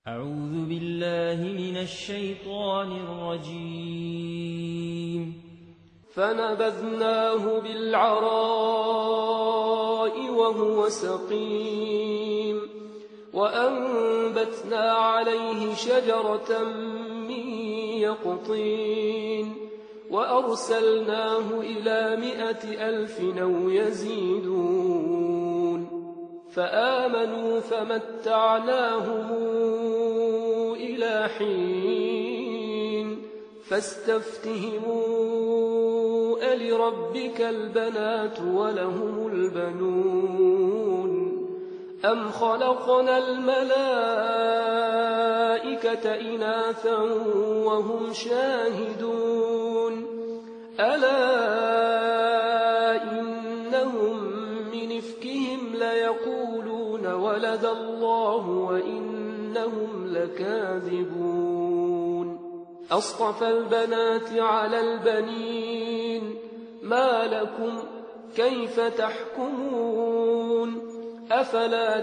أعوذ بالله من الشيطان الرجيم. فنبذناه بالعراء وهو سقيم وأنبتنا عليه شجرة من يقطين وأرسلناه إلى 100,000 أو يزيدون فآمنوا فمتعناهم إلى حين فاستفتهموا ألربك البنات ولهم البنون أم خلقنا الملائكة إناثا وهم شاهدون ألا إنهم من إفكهم ليقولون ولد الله وإنهم لكاذبون أصطفى البنات على البنين ما لكم كيف تحكمون أفلا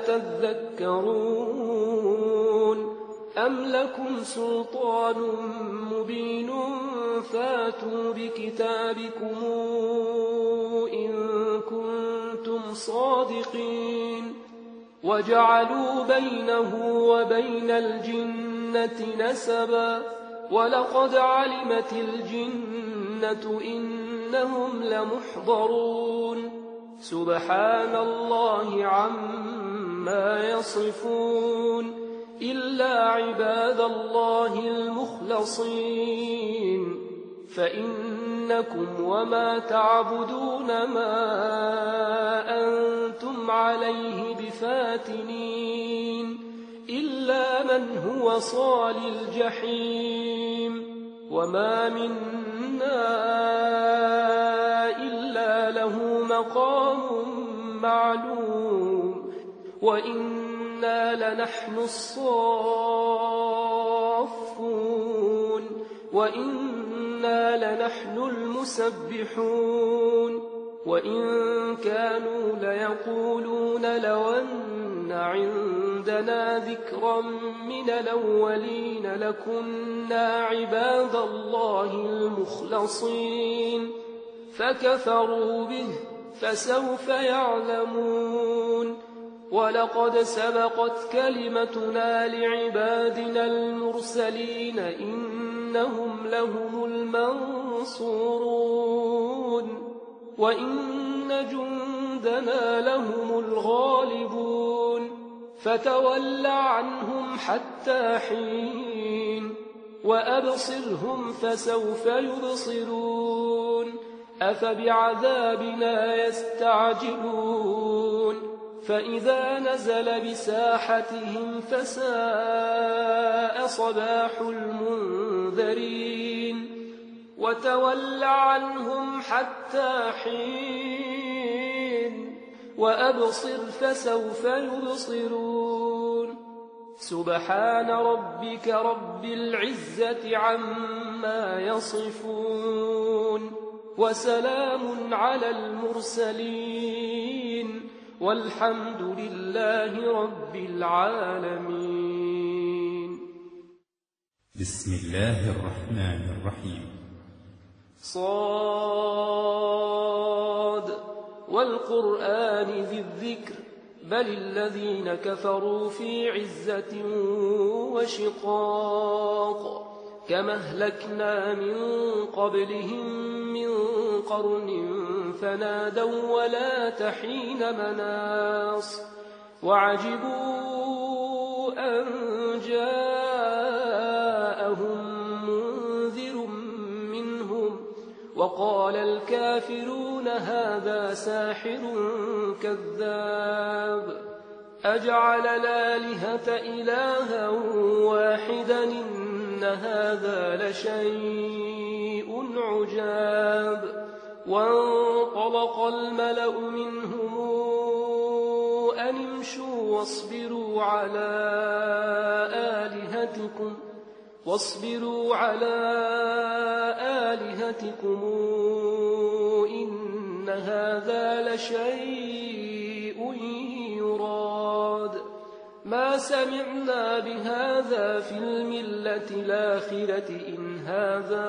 تذكرون أم لكم سلطان مبين فاتوا بكتابكم إن كنتم صادقين وجعلوا بينه وبين الجنة نسبا ولقد علمت الجنة إنهم لمحضرون سبحان الله عما يصفون إلا عباد الله المخلصين فإنكم وما تعبدون ما أنتم عليه بفاتنين إلا من هو صال الجحيم وما منا إلا له مقام معلوم وإنا لنحن الصافون وإنا لنحن المسبحون وإن كانوا ليقولون لو أن عندنا ذكرا من الأولين لكنا عباد الله المخلصين فكفروا به فسوف يعلمون ولقد سبقت كلمتنا لعبادنا المرسلين إنهم لهم المنصورون وإن جندنا لهم الغالبون فتول عنهم حتى حين وأبصرهم فسوف يبصرون أفبعذابنا يستعجلون فإذا نزل بساحتهم فساء صباح المنذرين وتول عنهم حتى حين وأبصر فسوف يبصرون سبحان ربك رب العزة عما يصفون وسلام على المرسلين والحمد لله رب العالمين. بسم الله الرحمن الرحيم. صاد والقرآن ذي الذكر بل الذين كفروا في عزة وشقاق كما أهلكنا من قبلهم من قرن فنادوا ولا تحين مناص وعجبوا أن جاءهم منذر منهم وقال الكافرون هذا ساحر كذاب أجعل الآلهة إلها واحدا إن هذا لشيء عجاب وانطلق الملأ منهم أن امشوا واصبروا على آلهتكم إن هذا لشيء يراد ما سمعنا بهذا في الملة الآخرة إن هذا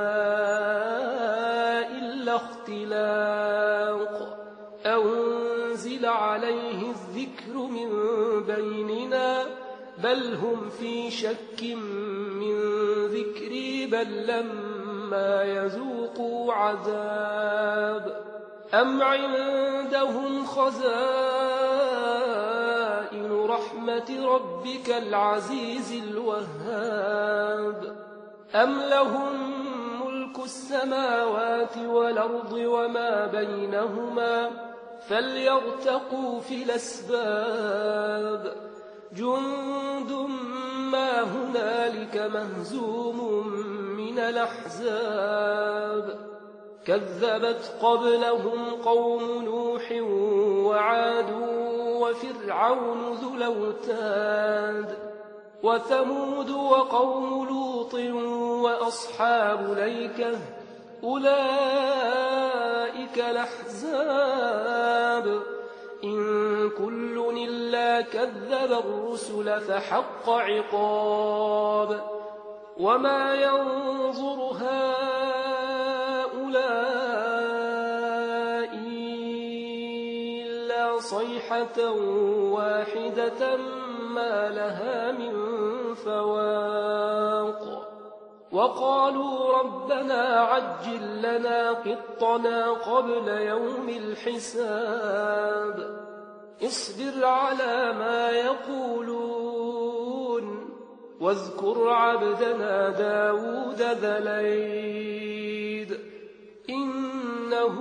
إلا اختلاق أنزل عليه الذكر من بيننا بل هم في شك من ذكري بل لما يذوقوا عذاب أم عندهم خزائن رحمة ربك العزيز الوهاب أم لهم ملك السماوات والأرض وما بينهما فليرتقوا في الأسباب جند ما هنالك مهزوم من الأحزاب كذبت قبلهم قوم نوح وعاد وفرعون ذو الأوتاد وثمود وقوم لوط وأصحاب الأيكة أولئك الأحزاب إن كل إلا كذب الرسل فحق عقاب وما ينظر هؤلاء إلا صيحة واحدة ما لها من فواق وقالوا ربنا عجل لنا قطنا قبل يوم الحساب اصبر على ما يقولون واذكر عبدنا داود ذا الأيد إنه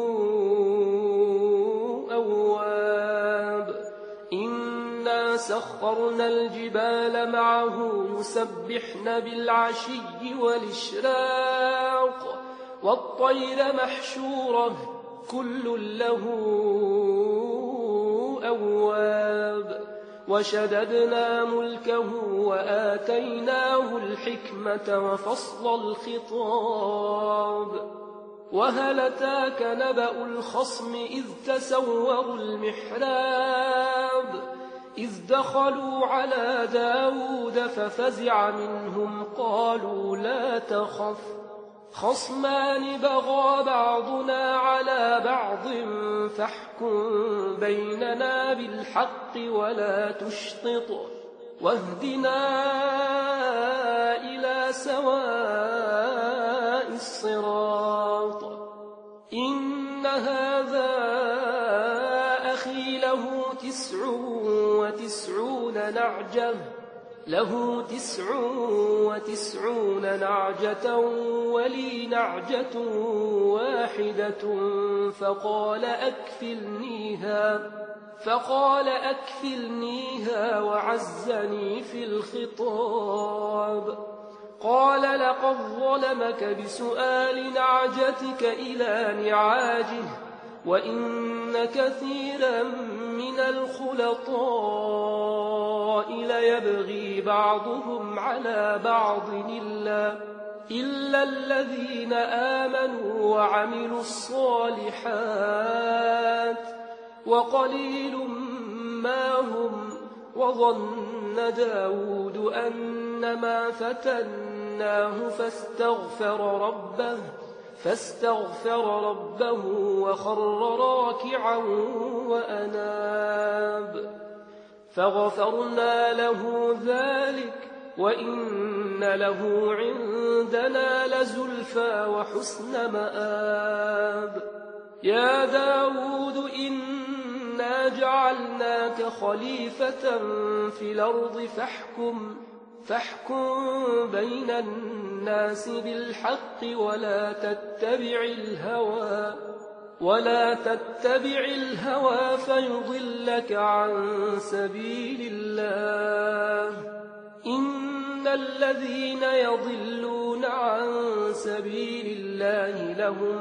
أواب إنا سخرنا الجبال معه يسبحن بالعشي والإشراق والطير محشورة كل له أواب وشددنا ملكه وآتيناه الحكمة وفصل الخطاب وهل أتاك نبأ الخصم إذ تسوروا المحراب إذ دخلوا على داود ففزع منهم قالوا لا تخف خصمان بغى بعضنا على بعض فاحكم بيننا بالحق ولا تشطط واهدنا إلى سواء الصراط إن هذا أخي له 99 نعجة ولي نعجة واحدة فقال أكفلنيها وعزني في الخطاب قال لقد ظلمك بسؤال نعجتك إلى نعاجه وإن كثيرا من الخلطاء ليبغي بعضهم على بعض إلا الذين آمنوا وعملوا الصالحات وقليل ما هم وظن داود أنما فتناه فاستغفر ربه وخر راكعا وأناب فغفرنا له ذلك وإن له عندنا لزلفى وحسن مآب يا داود إنا جعلناك خليفة في الأرض فاحكم بين الناس بالحق ولا تتبع الهوى فيضلك عن سبيل الله إن الذين يضلون عن سبيل الله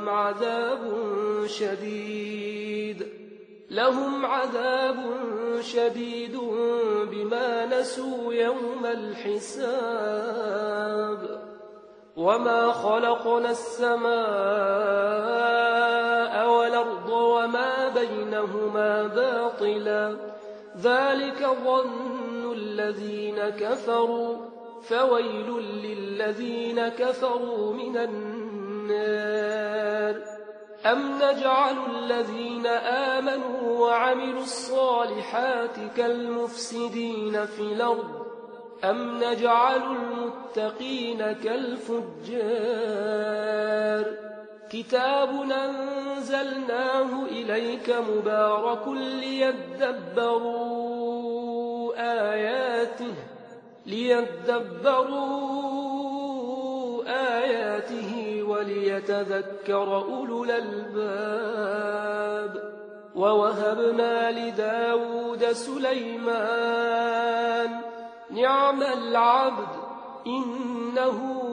لهم عذاب شديد بما نسوا يوم الحساب وما خلقنا السماء والأرض وما بينهما باطلا ذلك ظن للذين كفروا من النار أم نجعل الذين آمنوا وعملوا الصالحات كالمفسدين في الأرض أم نجعل المتقين كالفجار كتاب أنزلناه إليك مبارك ليدبروا آياته وليتذكر أولو الألباب ووهبنا لداود سليمان نعم العبد إنه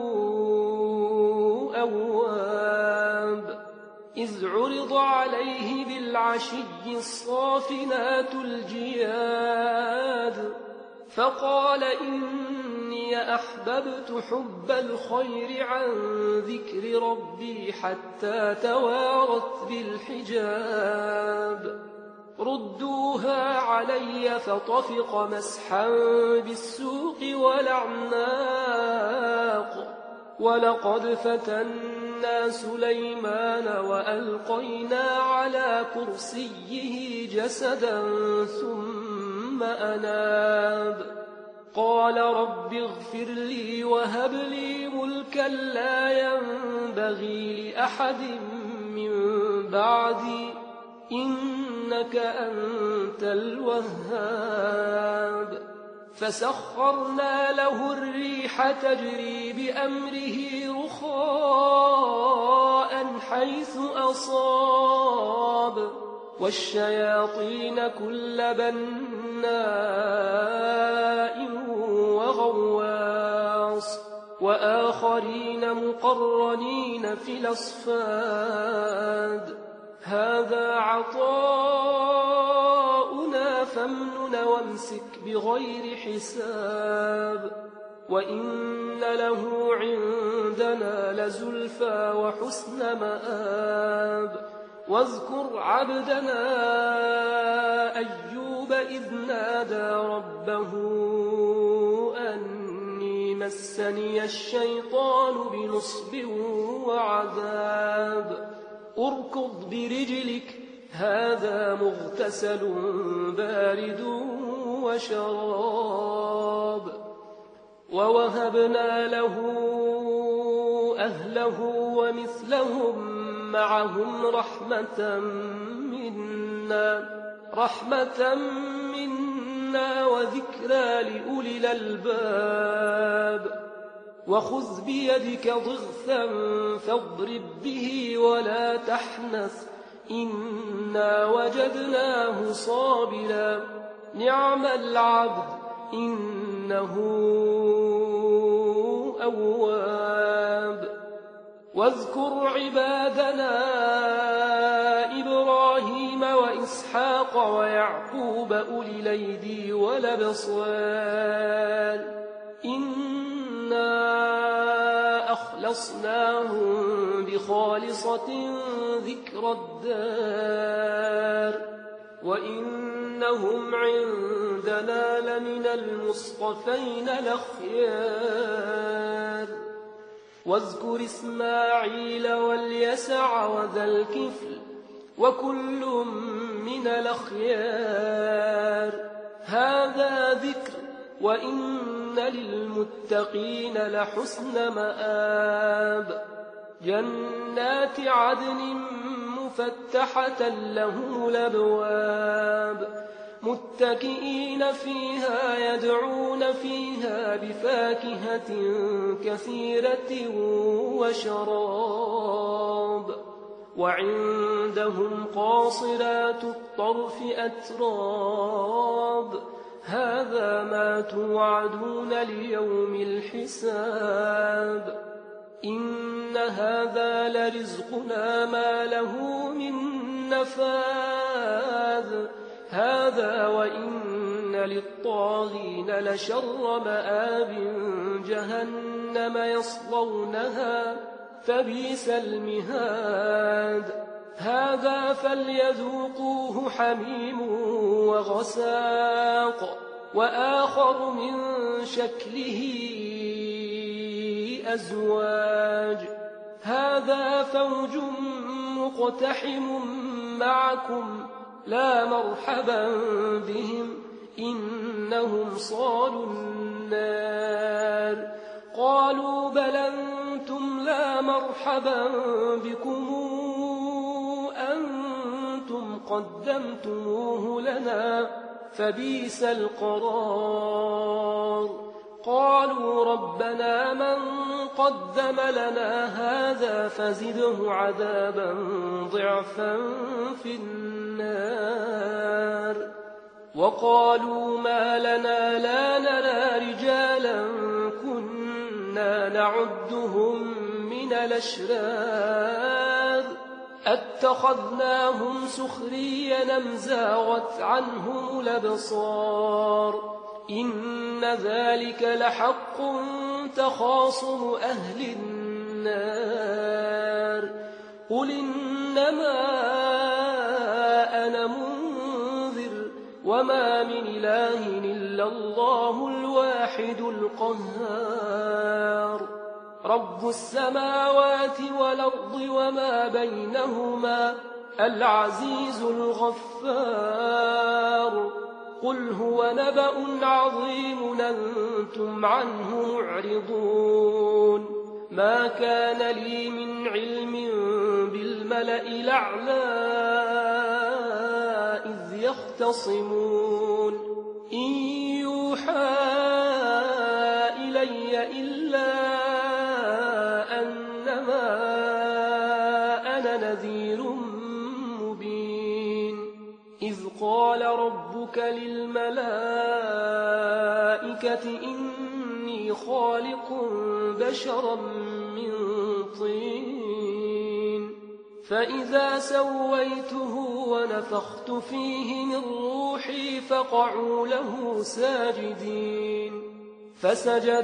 أواب إذ عرض عليه بالعشي الصافنات الجياد فقال إني أحببت حب الخير عن ذكر ربي حتى توارت بالحجاب ردوها علي فطفق مسحا بالسوق والأعناق ولقد فتنا سليمان وألقينا على كرسيه جسدا ثم أناب قال رب اغفر لي وهب لي ملكا لا ينبغي لأحد من بعدي إنك أنت الوهاب فسخرنا له الريح تجري بأمره رخاء حيث أصاب والشياطين كل بناء وغواص وآخرين مقرنين في الأصفاد هذا عطاؤنا فامنن وامسك بغير حساب وإن له عندنا لزلفى وحسن مآب واذكر عبدنا أيوب إذ نادى ربه أني مسني الشيطان بنصب وعذاب اركض برجلك هذا مغتسل بارد وشراب ووهبنا له أهله ومثلهم معهم رحمة منا وذكرى لأولي الألباب وخذ بيدك ضغثا فاضرب به ولا تحنث إنا وجدناه صابرا نعم العبد إنه أواب واذكر عبادنا إبراهيم وإسحاق ويعقوب أولي الأيدي والأبصار إنا أخلصناهم بخالصة ذكر الدار وإنهم عندنا لمن المصطفين الأخيار واذكر إسماعيل واليسع وذا الكفل وكل من الأخيار هذا ذكر وإن للمتقين لحسن مآب جنات عدن مفتحة لهم الأبواب متكئين فيها يدعون فيها بفاكهة كثيرة وشراب وعندهم قاصرات الطرف أتراب هذا ما توعدون ليوم الحساب إن هذا لرزقنا ما له من نفاذ هذا وإن للطاغين لشر مآب جهنم يصلونها فبئس المهاد هذا فليذوقوه حميم وغساق وآخر من شكله أزواج هذا فوج مقتحم معكم لا مرحبا بهم إنهم صالوا النار قالوا بل أنتم لا مرحبا بكم أنتم قدمتموه لنا فبئس القرار قالوا ربنا من قدم لنا هذا فزده عذابا ضعفا في النار وقالوا ما لنا لا نرى رجالا كنا نعدهم من الأشرار أتخذناهم سخريا أم زاغت عنهم الأبصار إن ذلك لحق تخاصم أهل النار قل إنما أنا منذر وما من إله إلا الله الواحد القهار رب السماوات والأرض وما بينهما العزيز الغفار قل هو نبأ عظيم أنتم عنه معرضون ما كان لي من علم بالملأ الأعلى إذ يختصمون إن يوحى إلي إلا أنما أنا نذير مبين إذ قال ربك للملائكة إني خالق بشرا من طين فإذا سويته ونفخت فيه من روحي فقعوا له ساجدين فسجد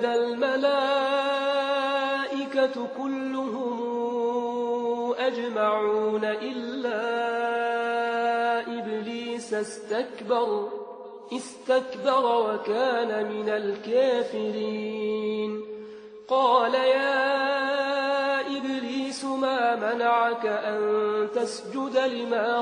الملائكة كلهم أجمعون إلا إبليس استكبر وكان من الكافرين قال يا إبليس ما منعك أن تسجد لما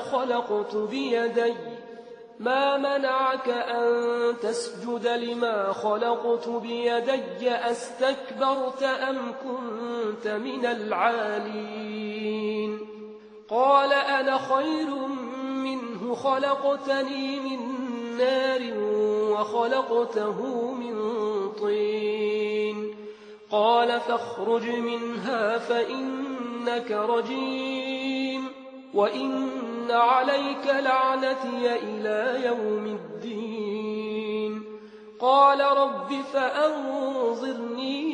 خلقت بيدي أستكبرت أم كنت من العالين قال أنا خير منه خلقتني من نار وخلقته من طين قال فاخرج منها فإنك رجيم وإن عليك لعنتي إلى يوم الدين قال رب فأنظرني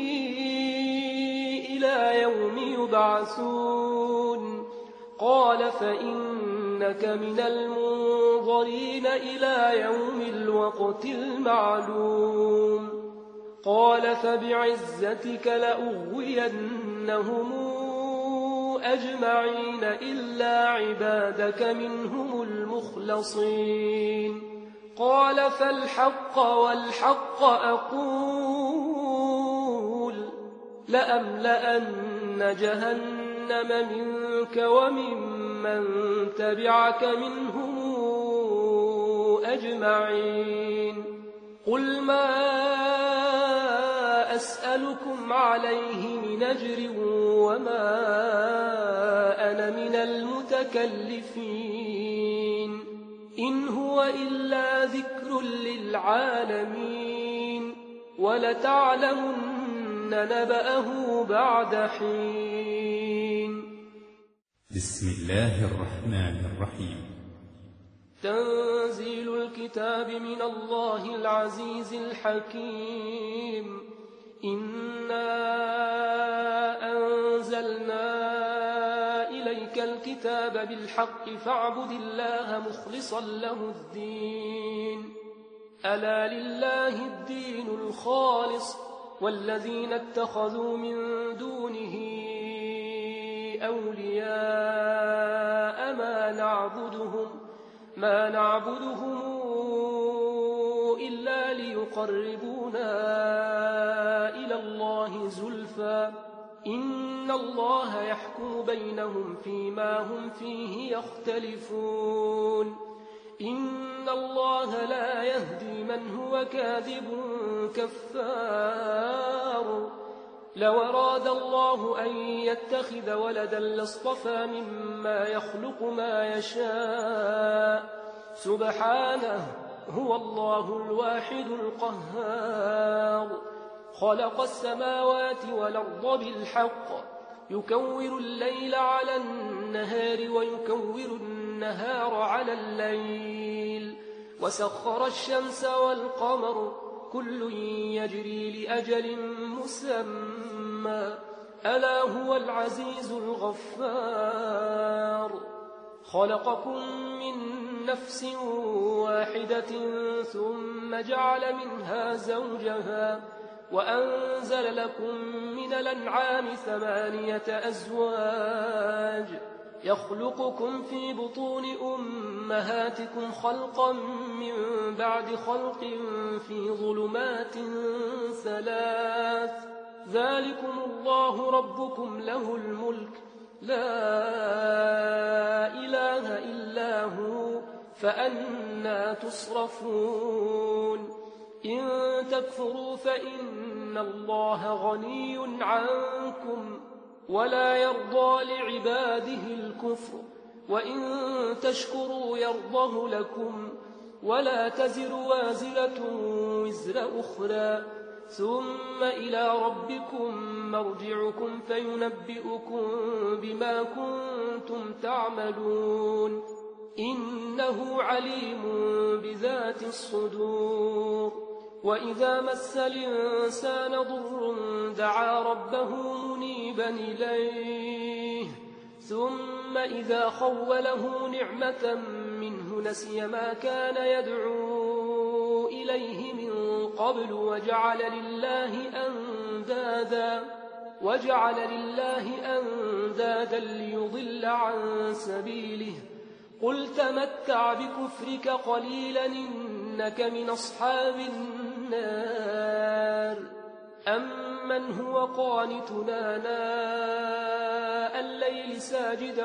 إلى يوم يبعثون قال فإنك من المنظرين إلى يوم الوقت المعلوم قال فبعزتك لأغوينهم أجمعين إلا عبادك منهم المخلصين قال فالحق والحق أقول لأملأن جهنم منك وممن تبعك منهم أجمعين قل ما أسألكم عليه من أجر وما أنا من المتكلفين إن هو إلا ذكر للعالمين ولتعلمن نبأه بعد حين بسم الله الرحمن الرحيم تنزيل الكتاب من الله العزيز الحكيم إنا أنزلنا إليك الكتاب بالحق فاعبد الله مخلصا له الدين ألا لله الدين الخالص والذين اتخذوا من دونه أولياء ما نعبدهم إلا إلا ليقربونا إلى الله زلفى إن الله يحكم بينهم فيما هم فيه يختلفون إن الله لا يهدي من هو كاذب كفار لو أراد الله أن يتخذ ولدا لاصطفى مما يخلق ما يشاء سبحانه هو الله الواحد القهار خلق السماوات والأرض بالحق يكور الليل على النهار ويكور النهار على الليل وسخر الشمس والقمر كل يجري لأجل مسمى ألا هو العزيز الغفار خلقكم من نفس واحدة ثم جعل منها زوجها وأنزل لكم من الأنعام 8 أزواج يخلقكم في بطون أمهاتكم خلقا من بعد خلق في ظلمات 3 ذلكم الله ربكم له الملك لا إله إلا هو فأنى تصرفون إن تكفروا فإن الله غني عنكم ولا يرضى لعباده الكفر وإن تشكروا يرضه لكم ولا تزر وازرة وزر أخرى ثم إلى ربكم مرجعكم فينبئكم بما كنتم تعملون إنه عليم بذات الصدور وإذا مس الإنسان ضر دعا ربه منيبا إليه ثم إذا خوله نعمة منه نسي ما كان يدعو إليه من قبل وجعل لله أندادا ليضل عن سبيله قل تمتع بكفرك قليلا إنك من أصحاب النار أمن هو قانتنا ناء الليل ساجدا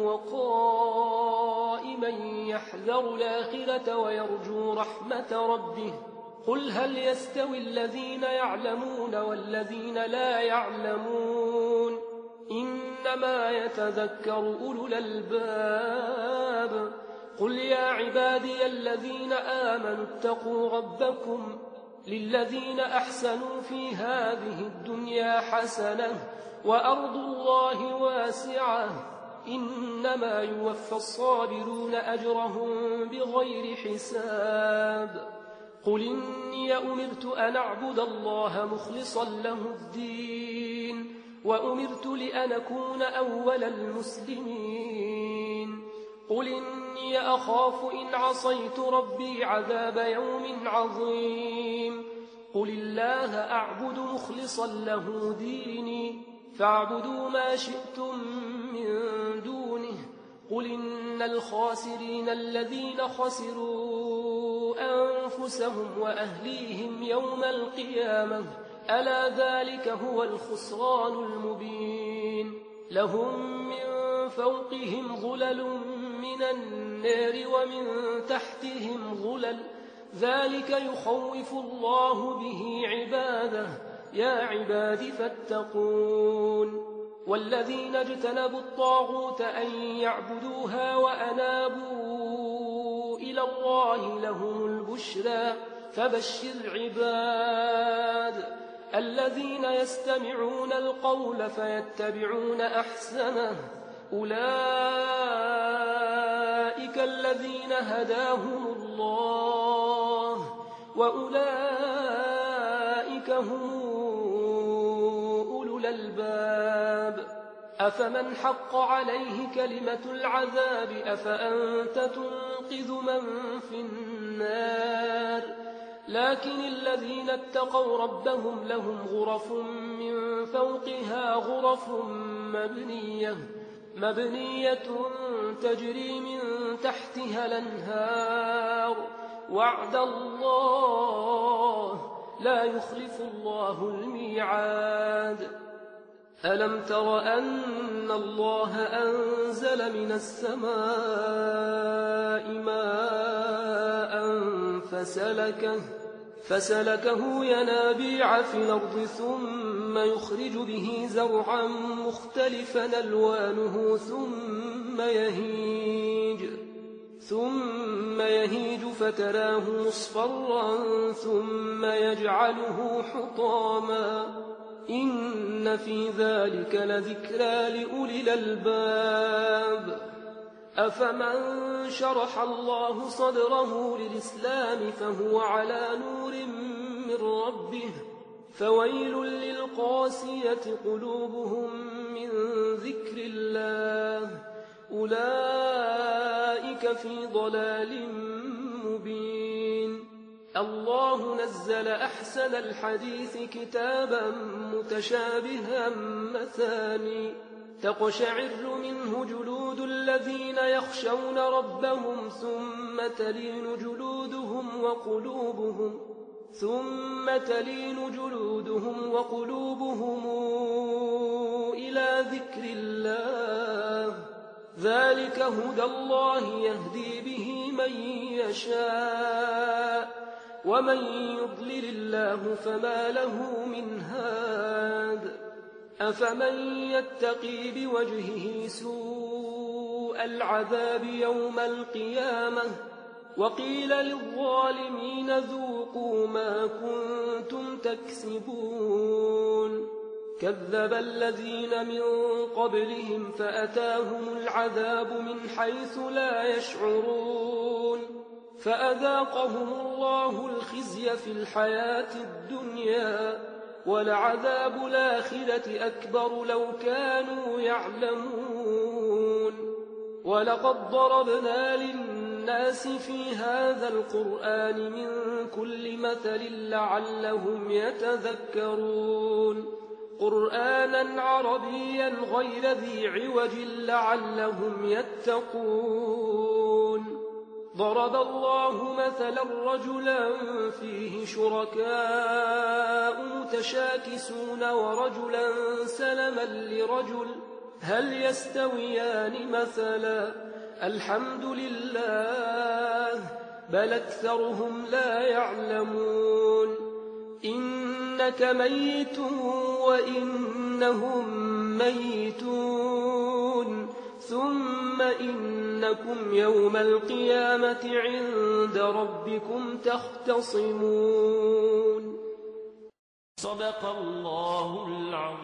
وقائما يحذر الآخرة ويرجو رحمة ربه قل هل يستوي الذين يعلمون والذين لا يعلمون إنما يتذكر أولو الألباب قل يا عبادي الذين آمنوا اتقوا ربكم للذين أحسنوا في هذه الدنيا حسنة وأرض الله واسعة إنما يوفى الصابرون أجرهم بغير حساب قل إني أمرت أن أعبد الله مخلصا له الدين وأمرت لأن أكون أول المسلمين قل إني أخاف إن عصيت ربي عذاب يوم عظيم قل الله أعبد مخلصا له ديني فاعبدوا ما شئتم من دونه قل إن الخاسرين الذين خسروا أنفسهم وأهليهم يوم القيامة ألا ذلك هو الخسران المبين لهم من فوقهم ظلل من النار ومن تحتهم ظلل ذلك يخوف الله به عباده يا عباد فاتقون والذين اجتنبوا الطاغوت أن يعبدوها وأنابوا إلى الله لهم البشرى فبشر عباد الذين يستمعون القول فيتبعون أحسنه أولئك الذين هداهم الله وأولئك هم أولو الألباب أفمن حق عليه كلمة العذاب أفأنت تنقذ من في النار لكن الذين اتقوا ربهم لهم غرف من فوقها غرف مبنية تجري من تحتها الأنهار وعد الله لا يخلف الله الميعاد. ألم تر أن الله أنزل من السماء ماء فسلكه ينابيع في الأرض ثم يخرج به زرعا مختلفا ألوانه ثم يهيج فتراه مصفرا ثم يجعله حطاما إن في ذلك لذكرى لأولي الألباب. أفمن شرح الله صدره للإسلام فهو على نور من ربه فويل للقاسية قلوبهم من ذكر الله أولئك في ضلال مبين. الله نزل أحسن الحديث كتابا متشابها مثاني تقشعر منه جلود الذين يخشون ربهم ثم تلين جلودهم وقلوبهم إلى ذكر الله ذلك هدى الله يهدي به من يشاء ومن يضلل الله فما له من هاد. أفمن يتقي بوجهه سوء العذاب يوم القيامة وقيل للظالمين ذوقوا ما كنتم تكسبون. كذب الذين من قبلهم فأتاهم العذاب من حيث لا يشعرون فأذاقهم الله الخزي في الحياة الدنيا ولعذاب الآخرة أكبر لو كانوا يعلمون. ولقد ضربنا للناس في هذا القرآن من كل مثل لعلهم يتذكرون قرآنا عربيا غير ذي عوج لعلهم يتقون. ضرب الله مثلا رجلا فيه شركاء متشاكسون ورجلا سلما لرجل هل يستويان مثلا الحمد لله بل أكثرهم لا يعلمون. إنك ميت وإنهم ميتون ثم إنكم يوم القيامة عند ربكم تختصمون. صدق الله العظيم.